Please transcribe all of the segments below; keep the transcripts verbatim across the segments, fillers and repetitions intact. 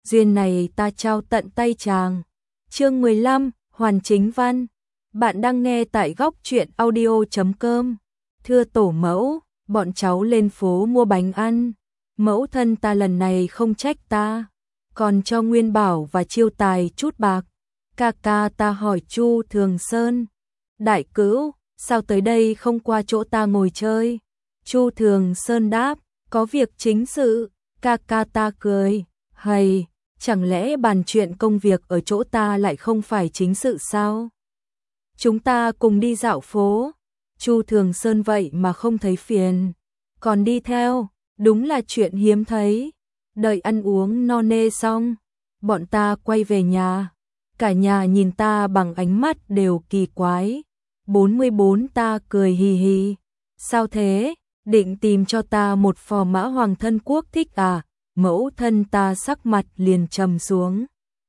duyên này ta trao tận tay chàng. Chương mười lăm, hoàn chính văn. Bạn đang nghe tại góc truyện audio chấm com. Thưa tổ mẫu, bọn cháu lên phố mua bánh ăn. Mẫu thân ta lần này không trách ta, còn cho Nguyên Bảo và Chiêu Tài chút bạc. Ca ca ta hỏi Chu Thường Sơn, đại cữu, sao tới đây không qua chỗ ta ngồi chơi? Chu Thường Sơn đáp, có việc chính sự. Ca ca ta cười, hầy, chẳng lẽ bàn chuyện công việc ở chỗ ta lại không phải chính sự sao? Chúng ta cùng đi dạo phố. Chu Thường Sơn vậy mà không thấy phiền, còn đi theo, đúng là chuyện hiếm thấy. Đợi ăn uống no nê xong, bọn ta quay về nhà. Cả nhà nhìn ta bằng ánh mắt đều kỳ quái. bốn mươi bốn ta cười hì hì. Sao thế? Định tìm cho ta một phò mã hoàng thân quốc thích à? Mẫu thân ta sắc mặt liền trầm xuống.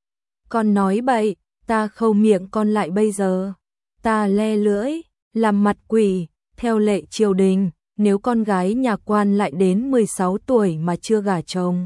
Con nói bậy, ta khâu miệng con lại bây giờ. Ta le lưỡi, làm mặt quỷ, theo lệ triều đình, nếu con gái nhà quan lại đến mười sáu tuổi mà chưa gả chồng,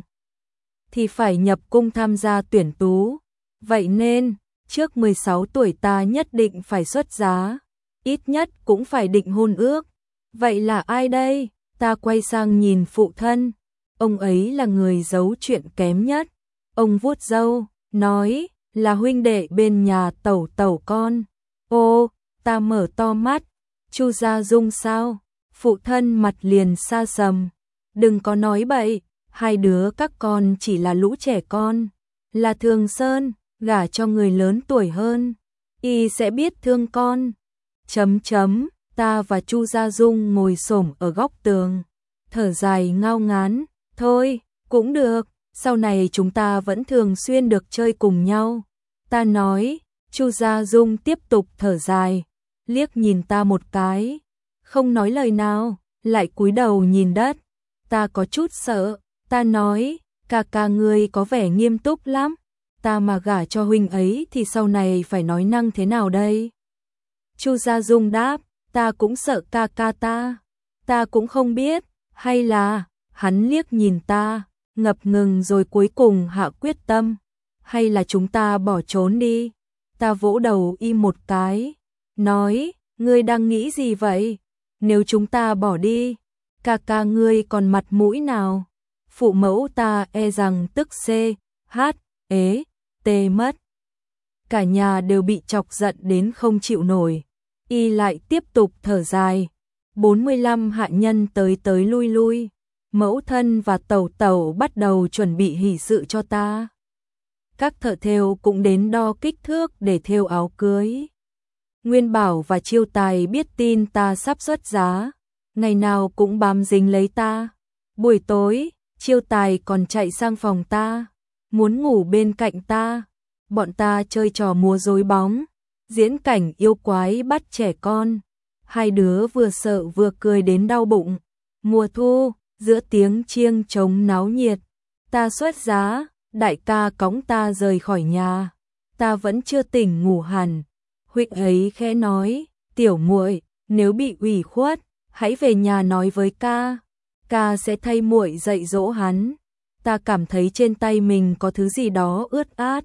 thì phải nhập cung tham gia tuyển tú. Vậy nên, trước mười sáu tuổi ta nhất định phải xuất giá, ít nhất cũng phải định hôn ước. Vậy là ai đây? Ta quay sang nhìn phụ thân, ông ấy là người giấu chuyện kém nhất. Ông vuốt râu, nói, là huynh đệ bên nhà tẩu tẩu con. Ô, ta mở to mắt, Chu Gia Dung sao? Phụ thân mặt liền xa sầm, đừng có nói bậy, hai đứa các con chỉ là lũ trẻ con. Là Thường Sơn, gả cho người lớn tuổi hơn, y sẽ biết thương con. Chấm chấm, ta và Chu Gia Dung ngồi xổm ở góc tường, thở dài ngao ngán, thôi, cũng được, sau này chúng ta vẫn thường xuyên được chơi cùng nhau. Ta nói, Chu Gia Dung tiếp tục thở dài, liếc nhìn ta một cái, không nói lời nào, lại cúi đầu nhìn đất. Ta có chút sợ, ta nói, ca ca ngươi có vẻ nghiêm túc lắm, ta mà gả cho huynh ấy thì sau này phải nói năng thế nào đây? Chu Gia Dung đáp, ta cũng sợ ca ca ta, ta cũng không biết, hay là, hắn liếc nhìn ta, ngập ngừng rồi cuối cùng hạ quyết tâm, hay là chúng ta bỏ trốn đi. Ta vỗ đầu y một cái, nói, ngươi đang nghĩ gì vậy? Nếu chúng ta bỏ đi, ca ca ngươi còn mặt mũi nào? Phụ mẫu ta e rằng tức xê, hát, ế, tê mất. Cả nhà đều bị chọc giận đến không chịu nổi. Y lại tiếp tục thở dài. bốn mươi lăm hạ nhân tới tới lui lui. Mẫu thân và tẩu tẩu bắt đầu chuẩn bị hỷ sự cho ta. Các thợ thêu cũng đến đo kích thước để thêu áo cưới. Nguyên Bảo và Chiêu Tài biết tin ta sắp xuất giá, ngày nào cũng bám dính lấy ta. Buổi tối, Chiêu Tài còn chạy sang phòng ta, muốn ngủ bên cạnh ta. Bọn ta chơi trò múa rối bóng, diễn cảnh yêu quái bắt trẻ con. Hai đứa vừa sợ vừa cười đến đau bụng. Mùa thu, giữa tiếng chiêng trống náo nhiệt, ta xuất giá, đại ca cõng ta rời khỏi nhà. Ta vẫn chưa tỉnh ngủ hẳn. Huynh ấy khẽ nói, tiểu muội, nếu bị ủy khuất, hãy về nhà nói với ca, ca sẽ thay muội dạy dỗ hắn. Ta cảm thấy trên tay mình có thứ gì đó ướt át.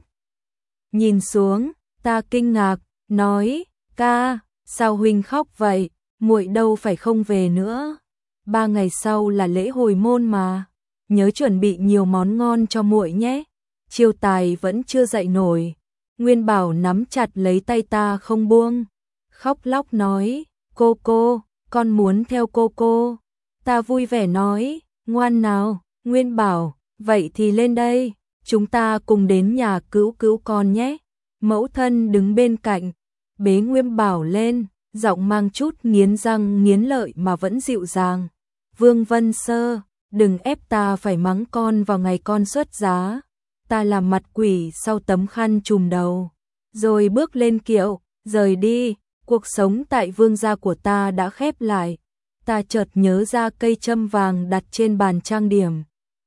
Nhìn xuống, ta kinh ngạc, nói, ca, sao huynh khóc vậy? Muội đâu phải không về nữa. Ba ngày sau là lễ hồi môn mà, nhớ chuẩn bị nhiều món ngon cho muội nhé. Chiêu Tài vẫn chưa dậy nổi. Nguyên Bảo nắm chặt lấy tay ta không buông, khóc lóc nói, cô cô, con muốn theo cô cô. Ta vui vẻ nói, ngoan nào, Nguyên Bảo, vậy thì lên đây, chúng ta cùng đến nhà cứu cứu con nhé. Mẫu thân đứng bên cạnh, bế Nguyên Bảo lên, giọng mang chút nghiến răng nghiến lợi mà vẫn dịu dàng. Vương Vân Sơ, đừng ép ta phải mắng con vào ngày con xuất giá. Ta làm mặt quỷ sau tấm khăn trùm đầu, rồi bước lên kiệu, rời đi. Cuộc sống tại vương gia của ta đã khép lại. Ta chợt nhớ ra cây châm vàng đặt trên bàn trang điểm.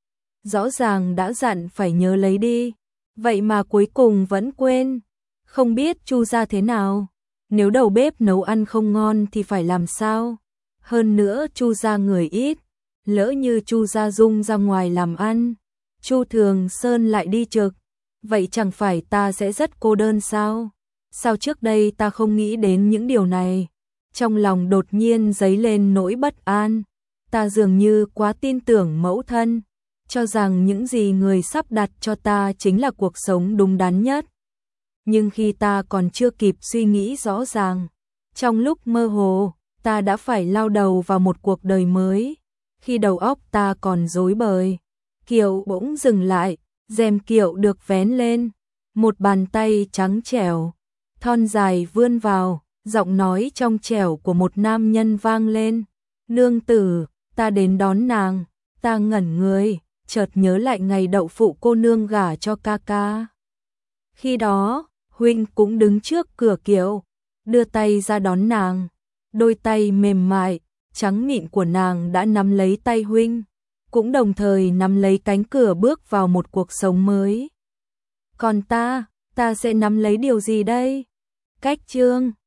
Rõ ràng đã dặn phải nhớ lấy đi, vậy mà cuối cùng vẫn quên. Không biết Chu gia thế nào, nếu đầu bếp nấu ăn không ngon thì phải làm sao? Hơn nữa Chu gia người ít, lỡ như Chu Gia Dung ra ngoài làm ăn, Chu Thường Sơn lại đi trực, vậy chẳng phải ta sẽ rất cô đơn sao? Sao trước đây ta không nghĩ đến những điều này? Trong lòng đột nhiên dấy lên nỗi bất an, ta dường như quá tin tưởng mẫu thân, cho rằng những gì người sắp đặt cho ta chính là cuộc sống đúng đắn nhất. Nhưng khi ta còn chưa kịp suy nghĩ rõ ràng, trong lúc mơ hồ, ta đã phải lao đầu vào một cuộc đời mới. Khi đầu óc ta còn rối bời, kiệu bỗng dừng lại, rèm kiệu được vén lên, một bàn tay trắng trẻo, thon dài vươn vào, giọng nói trong trẻo của một nam nhân vang lên, "Nương tử, ta đến đón nàng." Ta ngẩn người, chợt nhớ lại ngày đậu phụ cô nương gả cho ca ca. Khi đó, huynh cũng đứng trước cửa kiệu, đưa tay ra đón nàng, đôi tay mềm mại, trắng mịn của nàng đã nắm lấy tay huynh, cũng đồng thời nắm lấy cánh cửa bước vào một cuộc sống mới. Còn ta, ta sẽ nắm lấy điều gì đây? Cách chương